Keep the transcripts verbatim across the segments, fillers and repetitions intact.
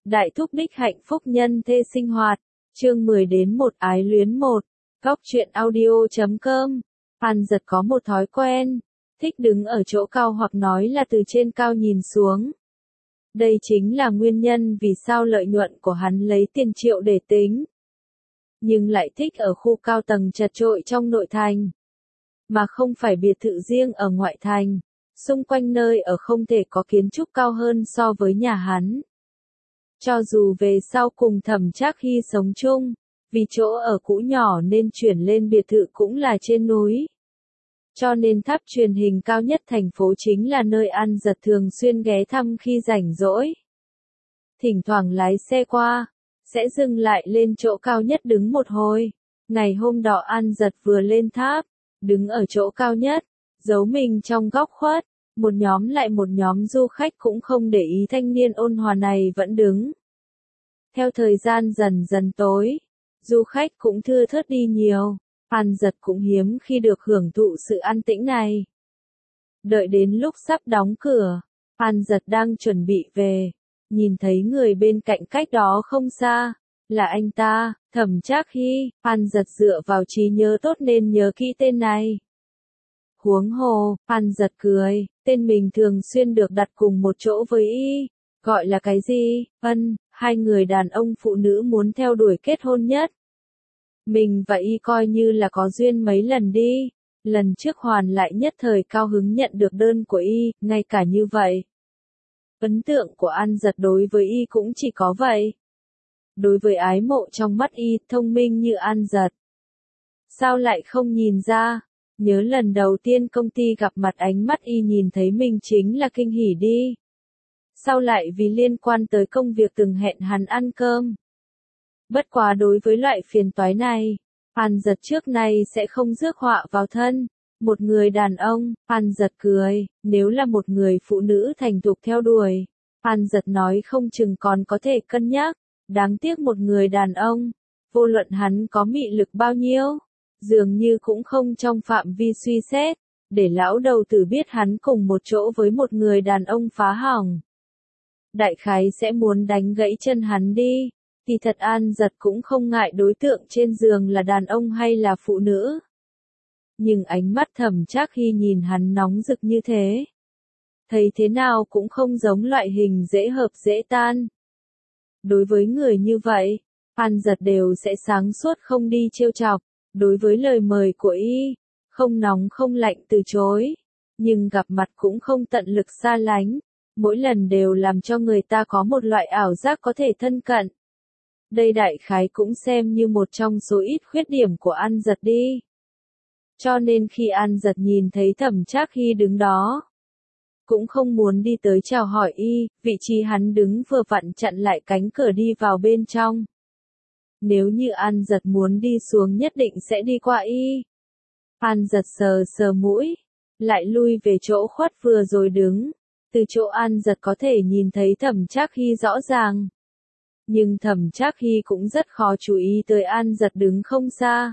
Đại thúc đích hạnh phúc nhân thê sinh hoạt. Chương mười đến một ái luyến một. Góc truyện audio chấm com. An Giật có một thói quen, thích đứng ở chỗ cao hoặc nói là từ trên cao nhìn xuống. Đây chính là nguyên nhân vì sao lợi nhuận của hắn lấy tiền triệu để tính. Nhưng lại thích ở khu cao tầng chật chội trong nội thành. Mà không phải biệt thự riêng ở ngoại thành. Xung quanh nơi ở không thể có kiến trúc cao hơn so với nhà hắn. Cho dù về sau cùng Thẩm Trác Hy sống chung, vì chỗ ở cũ nhỏ nên chuyển lên biệt thự cũng là trên núi. Cho nên tháp truyền hình cao nhất thành phố chính là nơi An Giật thường xuyên ghé thăm khi rảnh rỗi. Thỉnh thoảng lái xe qua, sẽ dừng lại lên chỗ cao nhất đứng một hồi. Ngày hôm đó An Giật vừa lên tháp, đứng ở chỗ cao nhất, giấu mình trong góc khuất. Một nhóm lại một nhóm du khách cũng không để ý thanh niên ôn hòa này vẫn đứng. Theo thời gian dần dần tối, du khách cũng thưa thớt đi nhiều, An Giật cũng hiếm khi được hưởng thụ sự an tĩnh này. Đợi đến lúc sắp đóng cửa, An Giật đang chuẩn bị về, nhìn thấy người bên cạnh cách đó không xa, là anh ta, Thẩm Trác Hy. An Giật dựa vào trí nhớ tốt nên nhớ kỹ tên này. Huống hồ, An Giật cười, tên mình thường xuyên được đặt cùng một chỗ với y, gọi là cái gì? Ân, hai người đàn ông phụ nữ muốn theo đuổi kết hôn nhất. Mình và y coi như là có duyên mấy lần đi, lần trước Hoàn lại nhất thời cao hứng nhận được đơn của y, ngay cả như vậy. Ấn tượng của An Giật đối với y cũng chỉ có vậy. Đối với ái mộ trong mắt y, thông minh như An Giật. Sao lại không nhìn ra? Nhớ lần đầu tiên công ty gặp mặt ánh mắt y nhìn thấy mình chính là kinh hỉ đi. Sau lại vì liên quan tới công việc từng hẹn hắn ăn cơm. Bất quá đối với loại phiền toái này, An Giật trước nay sẽ không rước họa vào thân. Một người đàn ông, An Giật cười, nếu là một người phụ nữ thành thục theo đuổi, An Giật nói không chừng còn có thể cân nhắc. Đáng tiếc một người đàn ông, vô luận hắn có mị lực bao nhiêu, dường như cũng không trong phạm vi suy xét, để lão đầu tử biết hắn cùng một chỗ với một người đàn ông phá hỏng. Đại khái sẽ muốn đánh gãy chân hắn đi, thì thật An Giật cũng không ngại đối tượng trên giường là đàn ông hay là phụ nữ. Nhưng ánh mắt Thẩm Trác Hy nhìn hắn nóng rực như thế. Thấy thế nào cũng không giống loại hình dễ hợp dễ tan. Đối với người như vậy, An Giật đều sẽ sáng suốt không đi trêu chọc. Đối với lời mời của y, không nóng không lạnh từ chối, nhưng gặp mặt cũng không tận lực xa lánh, mỗi lần đều làm cho người ta có một loại ảo giác có thể thân cận. Đây đại khái cũng xem như một trong số ít khuyết điểm của An Giật đi. Cho nên khi An Giật nhìn thấy Thẩm Trác Hy đứng đó, cũng không muốn đi tới chào hỏi y, vị trí hắn đứng vừa vặn chặn lại cánh cửa đi vào bên trong. Nếu như An Giật muốn đi xuống nhất định sẽ đi qua y. An Giật sờ sờ mũi, lại lui về chỗ khuất vừa rồi đứng. Từ chỗ An Giật có thể nhìn thấy Thẩm Trác Hy rõ ràng. Nhưng Thẩm Trác Hy cũng rất khó chú ý tới An Giật đứng không xa.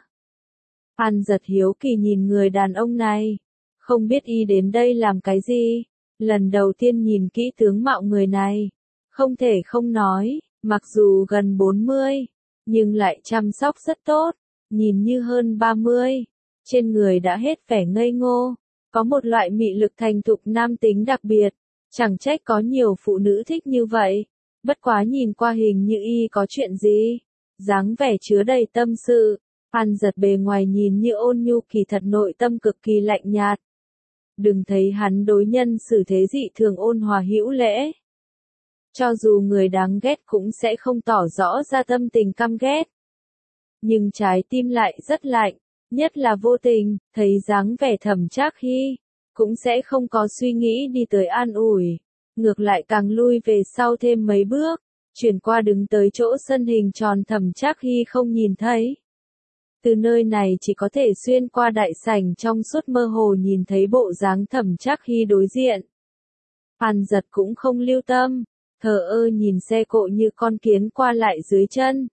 An Giật hiếu kỳ nhìn người đàn ông này. Không biết y đến đây làm cái gì. Lần đầu tiên nhìn kỹ tướng mạo người này. Không thể không nói, mặc dù gần bốn mươi. Nhưng lại chăm sóc rất tốt, nhìn như hơn ba mươi, trên người đã hết vẻ ngây ngô, có một loại mị lực thành thục nam tính đặc biệt, chẳng trách có nhiều phụ nữ thích như vậy, bất quá nhìn qua hình như y có chuyện gì, dáng vẻ chứa đầy tâm sự, An Giật bề ngoài nhìn như ôn nhu kỳ thật nội tâm cực kỳ lạnh nhạt. Đừng thấy hắn đối nhân xử thế dị thường ôn hòa hữu lễ. Cho dù người đáng ghét cũng sẽ không tỏ rõ ra tâm tình căm ghét. Nhưng trái tim lại rất lạnh, nhất là vô tình, thấy dáng vẻ Thẩm Trác Hy, cũng sẽ không có suy nghĩ đi tới an ủi. Ngược lại càng lui về sau thêm mấy bước, chuyển qua đứng tới chỗ sân hình tròn Thẩm Trác Hy không nhìn thấy. Từ nơi này chỉ có thể xuyên qua đại sảnh trong suốt mơ hồ nhìn thấy bộ dáng Thẩm Trác Hy đối diện. An Giật cũng không lưu tâm. Thờ ơ nhìn xe cộ như con kiến qua lại dưới chân.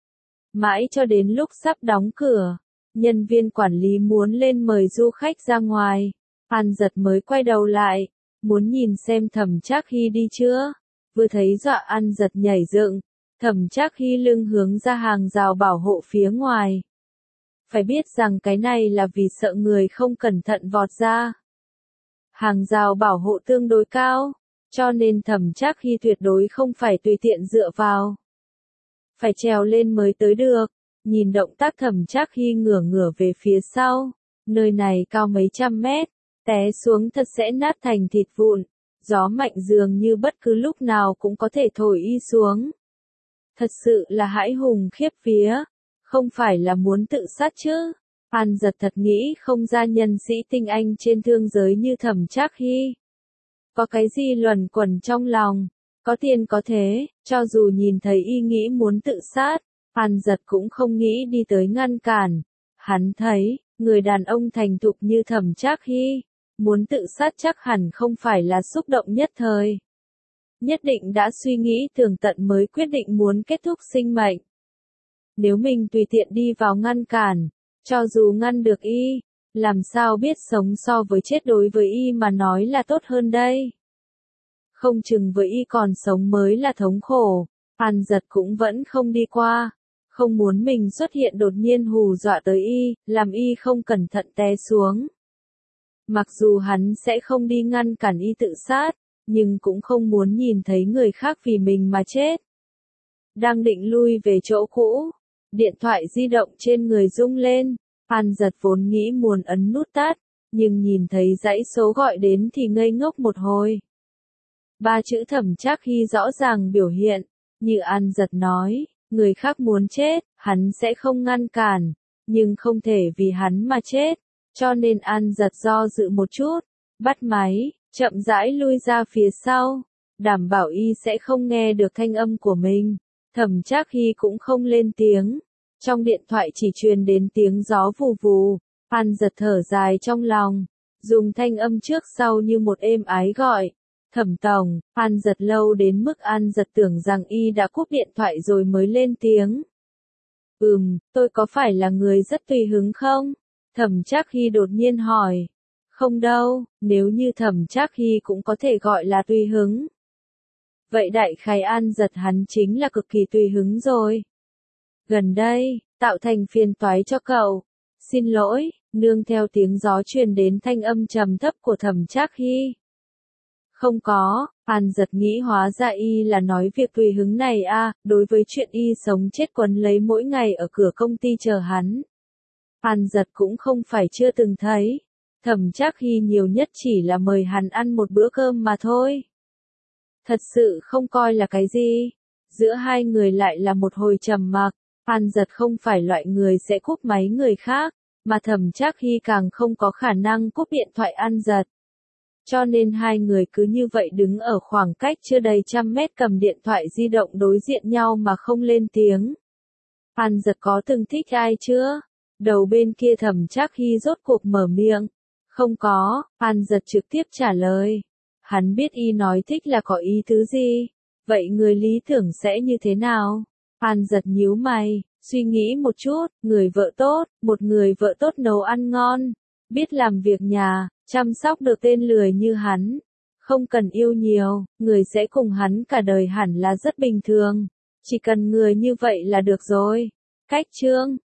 Mãi cho đến lúc sắp đóng cửa, nhân viên quản lý muốn lên mời du khách ra ngoài, An Giật mới quay đầu lại, muốn nhìn xem Thẩm Trác Hy đi chưa. vừa thấy dọa An Giật nhảy dựng, Thẩm Trác Hy lưng hướng ra hàng rào bảo hộ phía ngoài. Phải biết rằng cái này là vì sợ người không cẩn thận vọt ra. Hàng rào bảo hộ tương đối cao, cho nên Thẩm Trác Hy tuyệt đối không phải tùy tiện dựa vào. Phải trèo lên mới tới được. Nhìn động tác Thẩm Trác Hy ngửa ngửa về phía sau, nơi này cao mấy trăm mét, té xuống thật sẽ nát thành thịt vụn, gió mạnh dường như bất cứ lúc nào cũng có thể thổi y xuống. Thật sự là hãi hùng khiếp vía, không phải là muốn tự sát chứ. An Giật thật nghĩ không ra nhân sĩ tinh anh trên thương giới như Thẩm Trác Hy. Có cái gì luẩn quẩn trong lòng, có tiền có thế, cho dù nhìn thấy y nghĩ muốn tự sát, An Giật cũng không nghĩ đi tới ngăn cản. Hắn thấy, người đàn ông thành thục như Thẩm Trác Hy, muốn tự sát chắc hẳn không phải là xúc động nhất thời. Nhất định đã suy nghĩ tường tận mới quyết định muốn kết thúc sinh mệnh. Nếu mình tùy tiện đi vào ngăn cản, cho dù ngăn được y, làm sao biết sống so với chết đối với y mà nói là tốt hơn đây. Không chừng với y còn sống mới là thống khổ, An Giật cũng vẫn không đi qua. Không muốn mình xuất hiện đột nhiên hù dọa tới y, làm y không cẩn thận té xuống. Mặc dù hắn sẽ không đi ngăn cản y tự sát, nhưng cũng không muốn nhìn thấy người khác vì mình mà chết. Đang định lui về chỗ cũ, điện thoại di động trên người rung lên, An Giật vốn nghĩ muốn ấn nút tắt, nhưng nhìn thấy dãy số gọi đến thì ngây ngốc một hồi. Ba chữ Thẩm Trác Hy rõ ràng biểu hiện, như An Giật nói. Người khác muốn chết, hắn sẽ không ngăn cản, nhưng không thể vì hắn mà chết, cho nên An Giật do dự một chút, bắt máy, chậm rãi lui ra phía sau, đảm bảo y sẽ không nghe được thanh âm của mình. Thẩm Trác Hy cũng không lên tiếng, trong điện thoại chỉ truyền đến tiếng gió vù vù, An Giật thở dài trong lòng, dùng thanh âm trước sau như một êm ái gọi. Thẩm tổng, An Giật lâu đến mức An Giật tưởng rằng y đã cúp điện thoại rồi mới lên tiếng. Ừm, tôi có phải là người rất tùy hứng không? Thẩm Trác Hy đột nhiên hỏi. Không đâu, nếu như Thẩm Trác Hy cũng có thể gọi là tùy hứng. Vậy đại khái An Giật hắn chính là cực kỳ tùy hứng rồi. Gần đây, tạo thành phiền toái cho cậu. Xin lỗi, nương theo tiếng gió truyền đến thanh âm trầm thấp của Thẩm Trác Hy. Không có, An Giật nghĩ hóa ra y là nói việc tùy hứng này à, đối với chuyện y sống chết quấn lấy mỗi ngày ở cửa công ty chờ hắn. An Giật cũng không phải chưa từng thấy, Thẩm Trác Hy nhiều nhất chỉ là mời hắn ăn một bữa cơm mà thôi. Thật sự không coi là cái gì, giữa hai người lại là một hồi trầm mặc, An Giật không phải loại người sẽ cúp máy người khác, mà Thẩm Trác Hy càng không có khả năng cúp điện thoại An Giật. Cho nên hai người cứ như vậy đứng ở khoảng cách chưa đầy trăm mét cầm điện thoại di động đối diện nhau mà không lên tiếng. An Giật có từng thích ai chưa? Đầu bên kia Thẩm Trác Hy rốt cuộc mở miệng. Không có, An Giật trực tiếp trả lời. Hắn biết y nói thích là có ý tứ gì. Vậy người lý tưởng sẽ như thế nào? An Giật nhíu mày, suy nghĩ một chút, người vợ tốt, một người vợ tốt nấu ăn ngon, biết làm việc nhà, chăm sóc được tên lười như hắn, không cần yêu nhiều, người sẽ cùng hắn cả đời hẳn là rất bình thường, chỉ cần người như vậy là được rồi. Cách chương